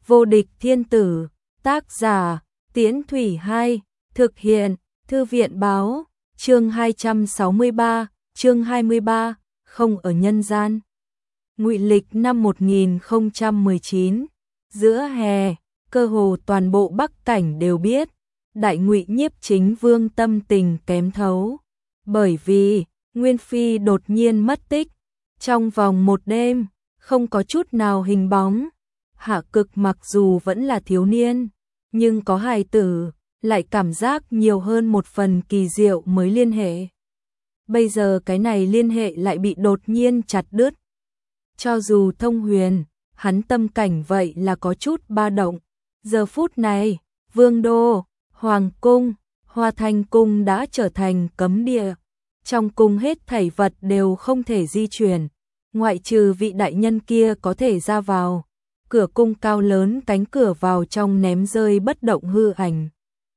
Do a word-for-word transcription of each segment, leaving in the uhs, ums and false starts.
Vô địch thiên tử, tác giả, Tiễn Thủy Hai, thực hiện, Thư viện báo, chương hai trăm sáu mươi ba, chương hai mươi ba, không ở nhân gian. Ngụy lịch năm một nghìn không trăm mười chín, giữa hè, cơ hồ toàn bộ Bắc Cảnh đều biết, Đại Ngụy Nhiếp Chính Vương tâm tình kém thấu, bởi vì Nguyên Phi đột nhiên mất tích, trong vòng một đêm, không có chút nào hình bóng. Hạ Cực mặc dù vẫn là thiếu niên, nhưng có hài tử, lại cảm giác nhiều hơn một phần kỳ diệu mới liên hệ. Bây giờ cái này liên hệ lại bị đột nhiên chặt đứt. Cho dù thông huyền, hắn tâm cảnh vậy là có chút ba động. Giờ phút này, Vương Đô, Hoàng Cung, Hoa Thanh Cung đã trở thành cấm địa. Trong cung hết thảy vật đều không thể di chuyển, ngoại trừ vị đại nhân kia có thể ra vào. Cửa cung cao lớn cánh cửa vào trong ném rơi bất động hư ảnh.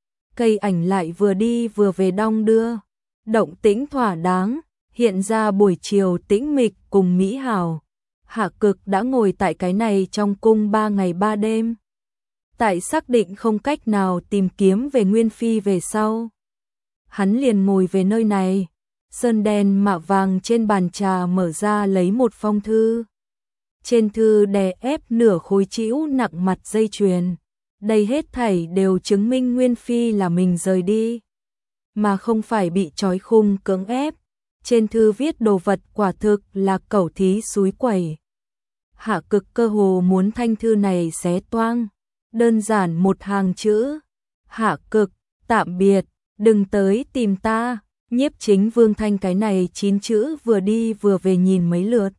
Cây ảnh lại vừa đi vừa về đong đưa, động tĩnh thỏa đáng, hiện ra buổi chiều tĩnh mịch cùng mỹ hào. Hạ Cực đã ngồi tại cái này trong cung ba ngày ba đêm. Tại xác định không cách nào tìm kiếm về Nguyên Phi về sau, hắn liền ngồi về nơi này, sơn đen mạ vàng trên bàn trà mở ra lấy một phong thư. Trên thư đè ép nửa khối trĩu nặng mặt dây chuyền. Đây hết thảy đều chứng minh Nguyên Phi là mình rời đi, mà không phải bị trói khung cưỡng ép. Trên thư viết đồ vật quả thực là cẩu thí xúi quẩy. Hạ Cực cơ hồ muốn thanh thư này xé toang. Đơn giản một hàng chữ: Hạ Cực, tạm biệt, đừng tới tìm ta. Nhiếp Chính Vương thanh cái này chín chữ vừa đi vừa về nhìn mấy lượt.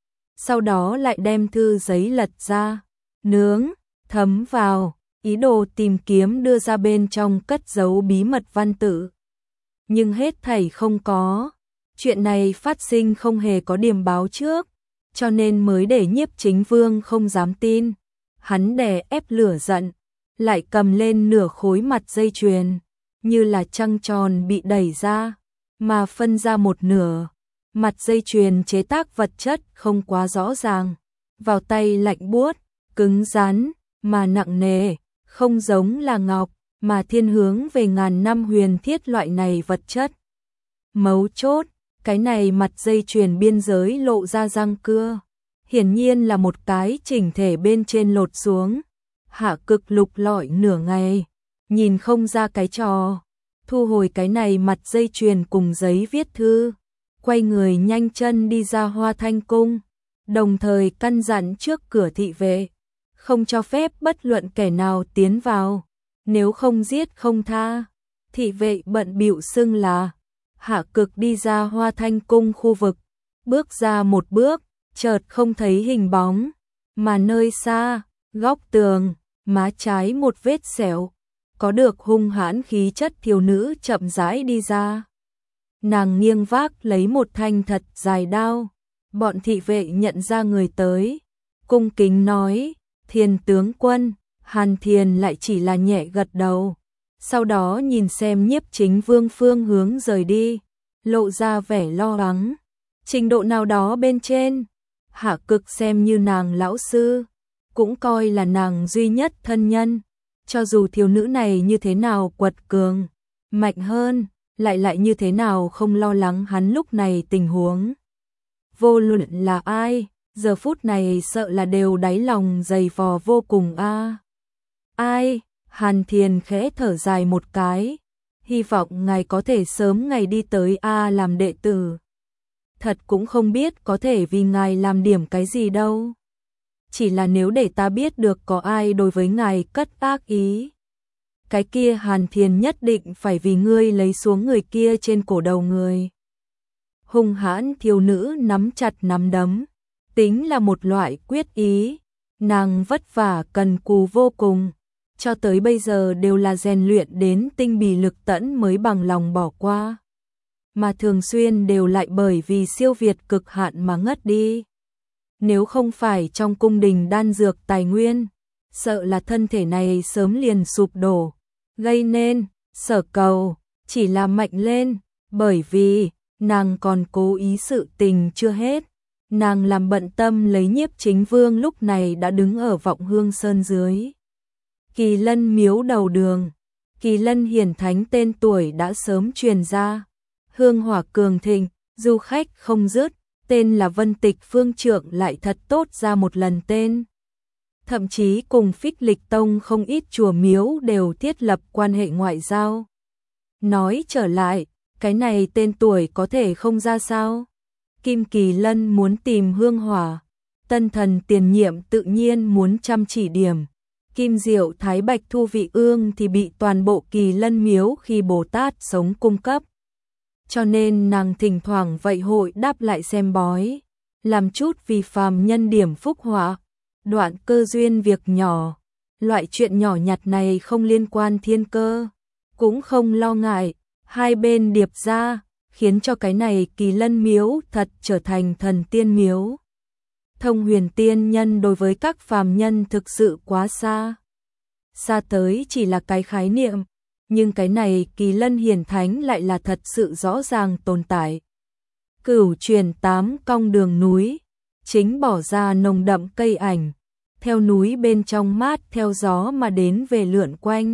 Sau đó lại đem thư giấy lật ra, nướng, thấm vào, ý đồ tìm kiếm đưa ra bên trong cất giấu bí mật văn tự. Nhưng hết thảy không có. Chuyện này phát sinh không hề có điểm báo trước, cho nên mới để Nhiếp Chính Vương không dám tin. Hắn đè ép lửa giận, lại cầm lên nửa khối mặt dây chuyền, như là trăng tròn bị đẩy ra, mà phân ra một nửa. Mặt dây chuyền chế tác vật chất không quá rõ ràng, vào tay lạnh buốt, cứng rắn, mà nặng nề, không giống là ngọc, mà thiên hướng về ngàn năm huyền thiết loại này vật chất. Mấu chốt, cái này mặt dây chuyền biên giới lộ ra răng cưa, hiển nhiên là một cái chỉnh thể bên trên lột xuống. Hạ Cực lục lọi nửa ngày, nhìn không ra cái trò, thu hồi cái này mặt dây chuyền cùng giấy viết thư, quay người nhanh chân đi ra Hoa Thanh Cung, đồng thời căn dặn trước cửa thị vệ, không cho phép bất luận kẻ nào tiến vào, nếu không giết không tha. Thị vệ bận bịu xưng là. Hạ Cực đi ra Hoa Thanh Cung khu vực, bước ra một bước, chợt không thấy hình bóng, mà nơi xa, góc tường, má trái một vết sẹo, có được hung hãn khí chất thiếu nữ chậm rãi đi ra. Nàng nghiêng vác lấy một thanh thật dài đao. Bọn thị vệ nhận ra người tới, cung kính nói: Thiền tướng quân. Hàn Thiền lại chỉ là nhẹ gật đầu, sau đó nhìn xem Nhiếp Chính Vương phương hướng rời đi, lộ ra vẻ lo lắng. Trình độ nào đó bên trên, Hạ Cực xem như nàng lão sư, cũng coi là nàng duy nhất thân nhân. Cho dù thiếu nữ này như thế nào quật cường, mạnh hơn, lại lại như thế nào không lo lắng hắn lúc này tình huống. Vô luận là ai, giờ phút này sợ là đều đáy lòng dày vò vô cùng a. À. Ai? Hàn Thiền khẽ thở dài một cái, hy vọng ngài có thể sớm ngày đi tới a à làm đệ tử. Thật cũng không biết có thể vì ngài làm điểm cái gì đâu. Chỉ là nếu để ta biết được có ai đối với ngài cất ác ý, cái kia Hàn Thiền nhất định phải vì ngươi lấy xuống người kia trên cổ đầu người. Hung hãn thiếu nữ nắm chặt nắm đấm, tính là một loại quyết ý. Nàng vất vả cần cù vô cùng, cho tới bây giờ đều là rèn luyện đến tinh bì lực tẫn mới bằng lòng bỏ qua, mà thường xuyên đều lại bởi vì siêu việt cực hạn mà ngất đi. Nếu không phải trong cung đình đan dược tài nguyên, sợ là thân thể này sớm liền sụp đổ. Gây nên Sở Cầu chỉ là mạnh lên, bởi vì nàng còn cố ý sự tình chưa hết, Nàng làm bận tâm lấy Nhiếp Chính Vương lúc này đã đứng ở Vọng Hương Sơn dưới Kỳ Lân miếu đầu đường. Kỳ Lân hiển thánh tên tuổi đã sớm truyền ra, hương hỏa cường thịnh, du khách không dứt, tên là Vân Tịch Phương Trượng lại thật tốt ra một lần tên. Thậm chí cùng Phích Lịch Tông không ít chùa miếu đều thiết lập quan hệ ngoại giao. Nói trở lại, cái này tên tuổi có thể không ra sao? Kim Kỳ Lân muốn tìm hương hỏa, tân thần tiền nhiệm tự nhiên muốn chăm chỉ điểm. Kim Diệu Thái Bạch Thu Vị Ương thì bị toàn bộ Kỳ Lân miếu khi Bồ Tát sống cung cấp. Cho nên nàng thỉnh thoảng vậy hội đáp lại xem bói, làm chút vì phàm nhân điểm phúc họa, đoạn cơ duyên việc nhỏ. Loại chuyện nhỏ nhặt này không liên quan thiên cơ, cũng không lo ngại, hai bên điệp ra, khiến cho cái này Kỳ Lân miếu thật trở thành thần tiên miếu. Thông huyền tiên nhân đối với các phàm nhân thực sự quá xa. Xa tới chỉ là cái khái niệm, nhưng cái này Kỳ Lân hiển thánh lại là thật sự rõ ràng tồn tại. Cửu truyền tám cong đường núi, chính bỏ ra nồng đậm cây ảnh, theo núi bên trong mát theo gió mà đến về lượn quanh.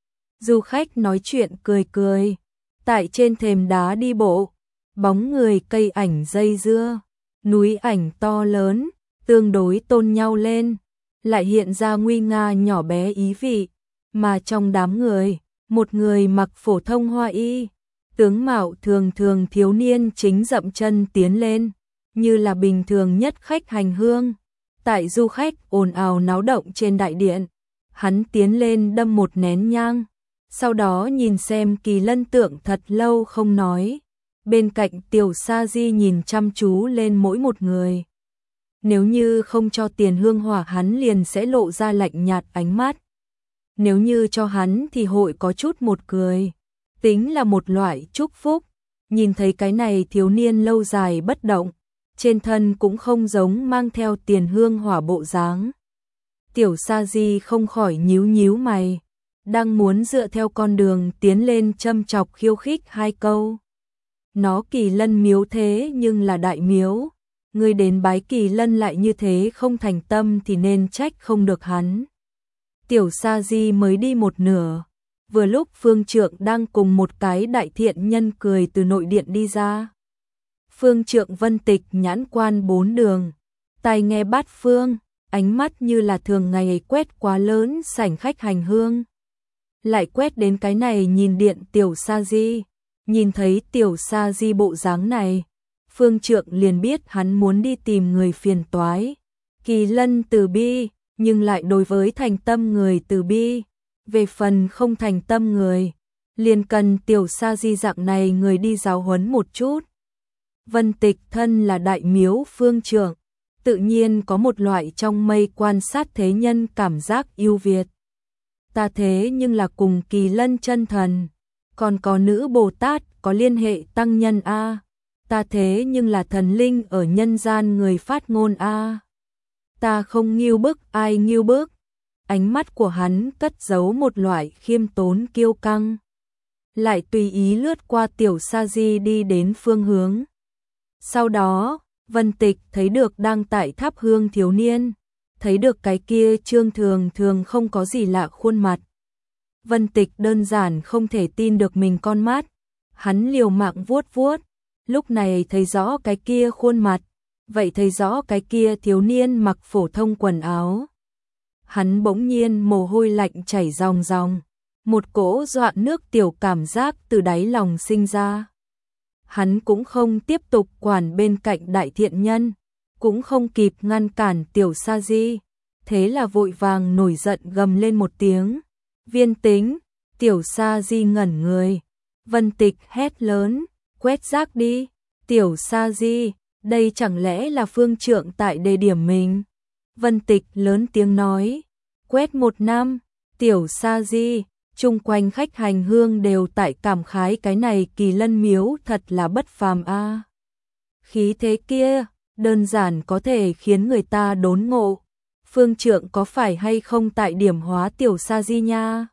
Du khách nói chuyện cười cười, tại trên thềm đá đi bộ, bóng người cây ảnh dây dưa, núi ảnh to lớn, tương đối tôn nhau lên, lại hiện ra nguy nga nhỏ bé ý vị, mà trong đám người, một người mặc phổ thông hoa y, tướng mạo thường thường thiếu niên chính dậm chân tiến lên, như là bình thường nhất khách hành hương. Tại du khách ồn ào náo động trên đại điện, hắn tiến lên đâm một nén nhang, sau đó nhìn xem Kỳ Lân tượng thật lâu không nói. Bên cạnh Tiểu Sa Di nhìn chăm chú lên mỗi một người. Nếu như không cho tiền hương hỏa hắn liền sẽ lộ ra lạnh nhạt ánh mắt. Nếu như cho hắn thì hội có chút một cười. Tính là một loại chúc phúc. Nhìn thấy cái này thiếu niên lâu dài bất động, trên thân cũng không giống mang theo tiền hương hỏa bộ dáng. Tiểu Sa Di không khỏi nhíu nhíu mày, đang muốn dựa theo con đường tiến lên châm chọc khiêu khích hai câu. Nó Kỳ Lân miếu thế nhưng là đại miếu, người đến bái Kỳ Lân lại như thế không thành tâm thì nên trách không được hắn. Tiểu Sa Di mới đi một nửa, vừa lúc Phương Trượng đang cùng một cái đại thiện nhân cười từ nội điện đi ra. Phương Trượng Vân Tịch nhãn quan bốn đường, tai nghe bát phương, ánh mắt như là thường ngày quét quá lớn sảnh khách hành hương. Lại quét đến cái này nhìn điện Tiểu Sa Di, nhìn thấy Tiểu Sa Di bộ dáng này, Phương Trượng liền biết hắn muốn đi tìm người phiền toái. Kỳ Lân từ bi, nhưng lại đối với thành tâm người từ bi. Về phần không thành tâm người, liền cần Tiểu Sa Di dạng này người đi giáo huấn một chút. Vân Tịch thân là đại miếu Phương Trượng, tự nhiên có một loại trong mây quan sát thế nhân cảm giác yêu Việt. Ta thế nhưng là cùng Kỳ Lân chân thần, còn có nữ Bồ Tát có liên hệ tăng nhân a. Ta thế nhưng là thần linh ở nhân gian người phát ngôn a. Ta không nghiêu bức ai nghiêu bức. Ánh mắt của hắn cất giấu một loại khiêm tốn kiêu căng, lại tùy ý lướt qua Tiểu Sa Di đi đến phương hướng. Sau đó, Vân Tịch thấy được đang tại thắp hương thiếu niên, thấy được cái kia trương thường thường không có gì lạ khuôn mặt. Vân Tịch đơn giản không thể tin được mình con mắt, hắn liều mạng vuốt vuốt, lúc này thấy rõ cái kia khuôn mặt, vậy thấy rõ cái kia thiếu niên mặc phổ thông quần áo. Hắn bỗng nhiên mồ hôi lạnh chảy ròng ròng, một cỗ dọa nước tiểu cảm giác từ đáy lòng sinh ra. Hắn cũng không tiếp tục quản bên cạnh đại thiện nhân, cũng không kịp ngăn cản Tiểu Sa Di, thế là vội vàng nổi giận gầm lên một tiếng. Viên Tính, Tiểu Sa Di ngẩn người. Vân Tịch hét lớn, quét rác đi. Tiểu Sa Di, đây chẳng lẽ là Phương Trượng tại đề điểm mình? Vân Tịch lớn tiếng nói, quét một năm. Tiểu Sa Di, chung quanh khách hành hương đều tại cảm khái cái này Kỳ Lân miếu thật là bất phàm a. À. Khí thế kia, đơn giản có thể khiến người ta đốn ngộ. Phương Trượng có phải hay không tại điểm hóa Tiểu Sa Di nha?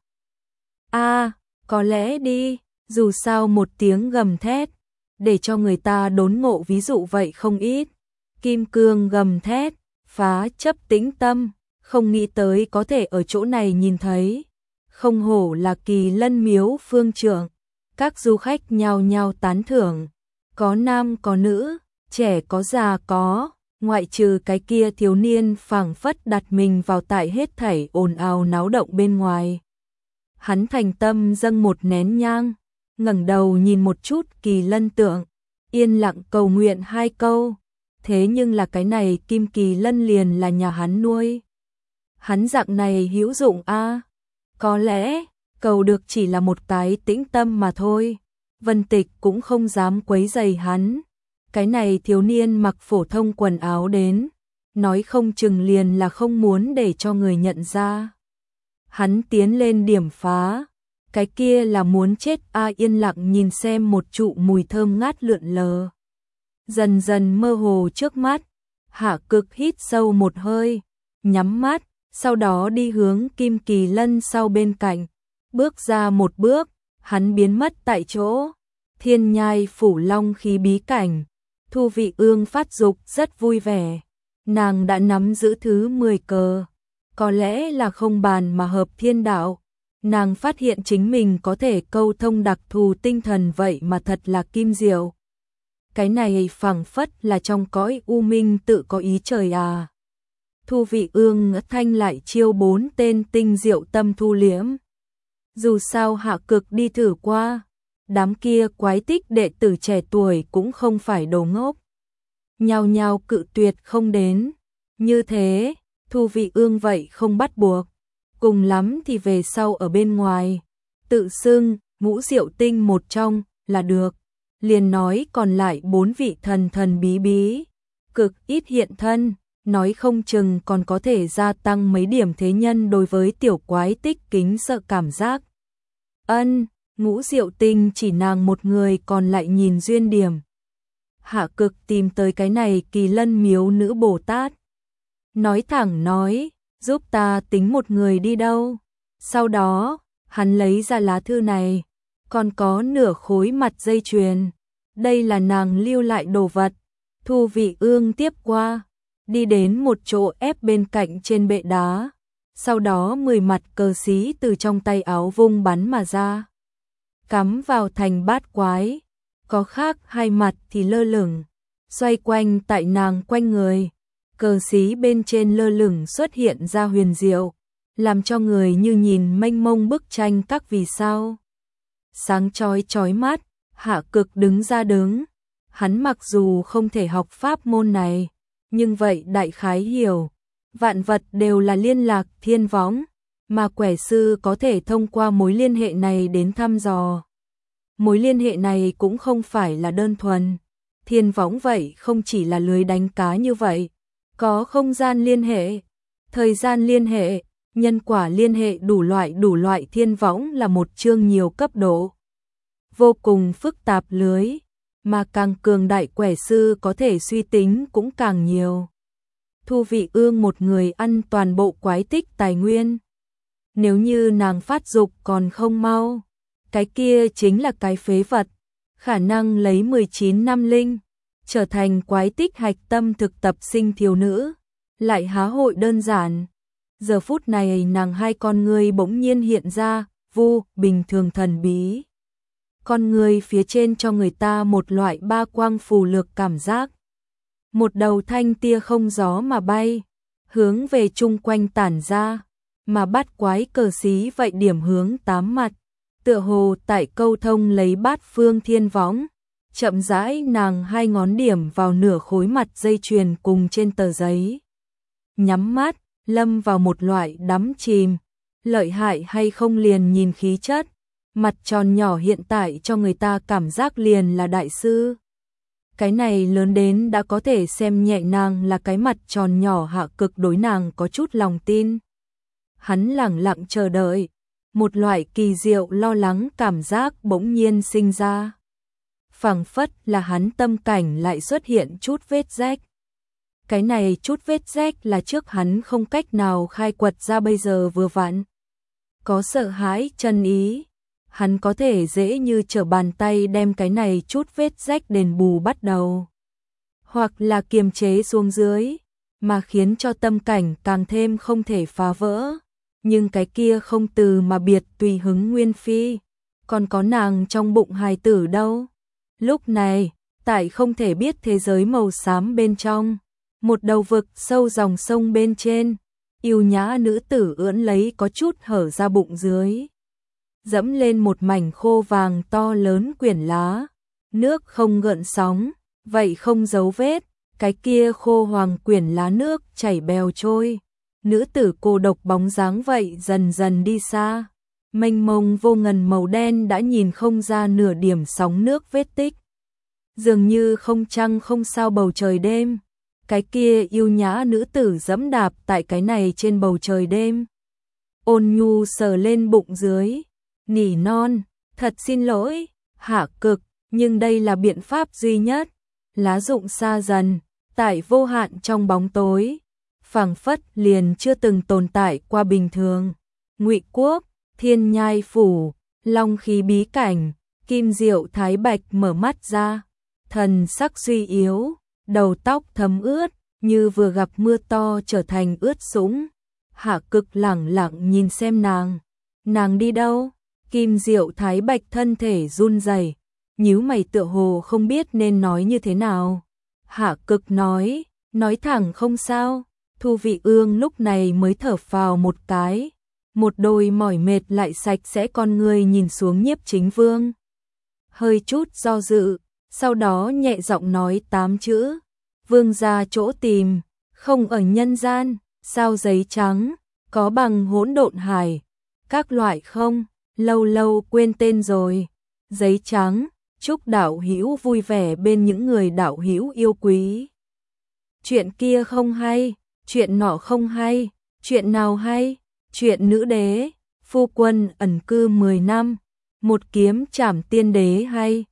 A, à, có lẽ đi, dù sao một tiếng gầm thét, để cho người ta đốn ngộ ví dụ vậy không ít. Kim cương gầm thét, phá chấp tĩnh tâm, không nghĩ tới có thể ở chỗ này nhìn thấy. Không hổ là Kỳ Lân miếu phương trưởng. Các du khách nhao nhao tán thưởng. Có nam có nữ, trẻ có già có, ngoại trừ cái kia thiếu niên phảng phất đặt mình vào tại hết thảy ồn ào náo động bên ngoài. Hắn thành tâm dâng một nén nhang, ngẩng đầu nhìn một chút Kỳ Lân tượng, yên lặng cầu nguyện hai câu. Thế nhưng là cái này Kim Kỳ Lân liền là nhà hắn nuôi. Hắn dạng này hữu dụng a à? Có lẽ, cầu được chỉ là một cái tĩnh tâm mà thôi. Vân Tịch cũng không dám quấy rầy hắn. Cái này thiếu niên mặc phổ thông quần áo đến, nói không chừng liền là không muốn để cho người nhận ra. Hắn tiến lên điểm phá, cái kia là muốn chết a à, yên lặng nhìn xem một trụ mùi thơm ngát lượn lờ. Dần dần mơ hồ trước mắt, Hạ Cực hít sâu một hơi, nhắm mắt, sau đó đi hướng Kim Kỳ Lân sau bên cạnh, bước ra một bước, hắn biến mất tại chỗ. Thiên Nhai phủ long khí bí cảnh, Thu Vị Ương phát dục rất vui vẻ, nàng đã nắm giữ thứ mười cờ, có lẽ là không bàn mà hợp thiên đạo. Nàng phát hiện chính mình có thể câu thông đặc thù tinh thần vậy mà thật là kim diệu. Cái này phảng phất là trong cõi u minh tự có ý trời à. Thu Vị Ương thanh lại chiêu bốn tên tinh diệu tâm thu liễm. Dù sao Hạ Cực đi thử qua, đám kia quái tích đệ tử trẻ tuổi cũng không phải đồ ngốc. Nhao nhao cự tuyệt không đến. Như thế, Thu Vị Ương vậy không bắt buộc. Cùng lắm thì về sau ở bên ngoài, tự xưng ngũ diệu tinh một trong là được. Liền nói còn lại bốn vị thần thần bí bí, cực ít hiện thân, nói không chừng còn có thể gia tăng mấy điểm thế nhân đối với tiểu quái tích kính sợ cảm giác. Ân, ngũ diệu tinh chỉ nàng một người còn lại nhìn duyên điểm. Hạ Cực tìm tới cái này Kỳ Lân miếu nữ Bồ Tát. Nói thẳng nói, giúp ta tính một người đi đâu. Sau đó, hắn lấy ra lá thư này, còn có nửa khối mặt dây chuyền. Đây là nàng lưu lại đồ vật. Thu Vị Ương tiếp qua, đi đến một chỗ ép bên cạnh trên bệ đá. Sau đó mười mặt cờ xí từ trong tay áo vung bắn mà ra, cắm vào thành bát quái. Có khác hai mặt thì lơ lửng, xoay quanh tại nàng quanh người. Cờ xí bên trên lơ lửng xuất hiện ra huyền diệu, làm cho người như nhìn mênh mông bức tranh các vì sao. Sáng chói chói mắt, Hạ Cực đứng ra đứng. Hắn mặc dù không thể học pháp môn này, nhưng vậy đại khái hiểu. Vạn vật đều là liên lạc thiên võng, mà quẻ sư có thể thông qua mối liên hệ này đến thăm dò. Mối liên hệ này cũng không phải là đơn thuần. Thiên võng vậy không chỉ là lưới đánh cá như vậy. Có không gian liên hệ, thời gian liên hệ, nhân quả liên hệ, đủ loại đủ loại. Thiên võng là một chương nhiều cấp độ, vô cùng phức tạp lưới, mà càng cường đại quẻ sư có thể suy tính cũng càng nhiều. Thu Vị Ương một người ăn toàn bộ quái tích tài nguyên. Nếu như nàng phát dục còn không mau, cái kia chính là cái phế vật. Khả năng lấy mười chín năm linh, trở thành quái tích hạch tâm thực tập sinh thiếu nữ, lại há hội đơn giản. Giờ phút này nàng hai con ngươi bỗng nhiên hiện ra, vu, bình thường thần bí. Con người phía trên cho người ta một loại ba quang phù lược cảm giác. Một đầu thanh tia không gió mà bay, hướng về chung quanh tản ra, mà bát quái cờ xí vậy điểm hướng tám mặt, tựa hồ tại câu thông lấy bát phương thiên võng. Chậm rãi nàng hai ngón điểm vào nửa khối mặt dây chuyền cùng trên tờ giấy. Nhắm mắt, lâm vào một loại đắm chìm, lợi hại hay không liền nhìn khí chất. Mặt tròn nhỏ hiện tại cho người ta cảm giác liền là đại sư. Cái này lớn đến đã có thể xem nhẹ nàng là cái mặt tròn nhỏ. Hạ Cực đối nàng có chút lòng tin. Hắn lẳng lặng chờ đợi, một loại kỳ diệu lo lắng cảm giác bỗng nhiên sinh ra. Phảng phất là hắn tâm cảnh lại xuất hiện chút vết rách. Cái này chút vết rách là trước hắn không cách nào khai quật ra, bây giờ vừa vặn có sợ hãi chân ý, hắn có thể dễ như trở bàn tay đem cái này chút vết rách đền bù bắt đầu. hoặc là kiềm chế xuống dưới, mà khiến cho tâm cảnh càng thêm không thể phá vỡ. Nhưng cái kia không từ mà biệt tùy hứng nguyên phi, còn có nàng trong bụng hài tử đâu. Lúc này, tại không thể biết thế giới màu xám bên trong, một đầu vực sâu dòng sông bên trên, yêu nhã nữ tử ưỡn lấy có chút hở ra bụng dưới, dẫm lên một mảnh khô vàng to lớn quyển lá, nước không gợn sóng, vậy không dấu vết, cái kia khô hoàng quyển lá nước chảy bèo trôi. Nữ tử cô độc bóng dáng vậy dần dần đi xa, mênh mông vô ngần màu đen đã nhìn không ra nửa điểm sóng nước vết tích. Dường như không trăng không sao bầu trời đêm, cái kia yêu nhã nữ tử dẫm đạp tại cái này trên bầu trời đêm. Ôn nhu sờ lên bụng dưới, nỉ non, thật xin lỗi, Hạ Cực, nhưng đây là biện pháp duy nhất. Lá rụng xa dần, tại vô hạn trong bóng tối, phảng phất liền chưa từng tồn tại qua bình thường. Ngụy Quốc, Thiên Nhai phủ, Long khí bí cảnh, Kim Diệu Thái Bạch mở mắt ra, thần sắc suy yếu, đầu tóc thấm ướt, như vừa gặp mưa to trở thành ướt sũng. Hạ Cực lẳng lặng nhìn xem nàng. Nàng đi đâu? Kim Diệu Thái Bạch thân thể run rẩy, nhíu mày tựa hồ không biết nên nói như thế nào. Hạ Cực nói, nói thẳng không sao. Thu Vị Ương lúc này mới thở phào một cái, một đôi mỏi mệt lại sạch sẽ con người nhìn xuống Nhiếp Chính Vương. Hơi chút do dự, sau đó nhẹ giọng nói tám chữ, vương gia chỗ tìm, không ở nhân gian, sao giấy trắng, có bằng hỗn độn hải, các loại không, lâu lâu quên tên rồi, giấy trắng, chúc đạo hữu vui vẻ bên những người đạo hữu yêu quý. Chuyện kia không hay, chuyện nọ không hay, chuyện nào hay, chuyện nữ đế, phu quân ẩn cư mười năm, một kiếm trảm tiên đế hay.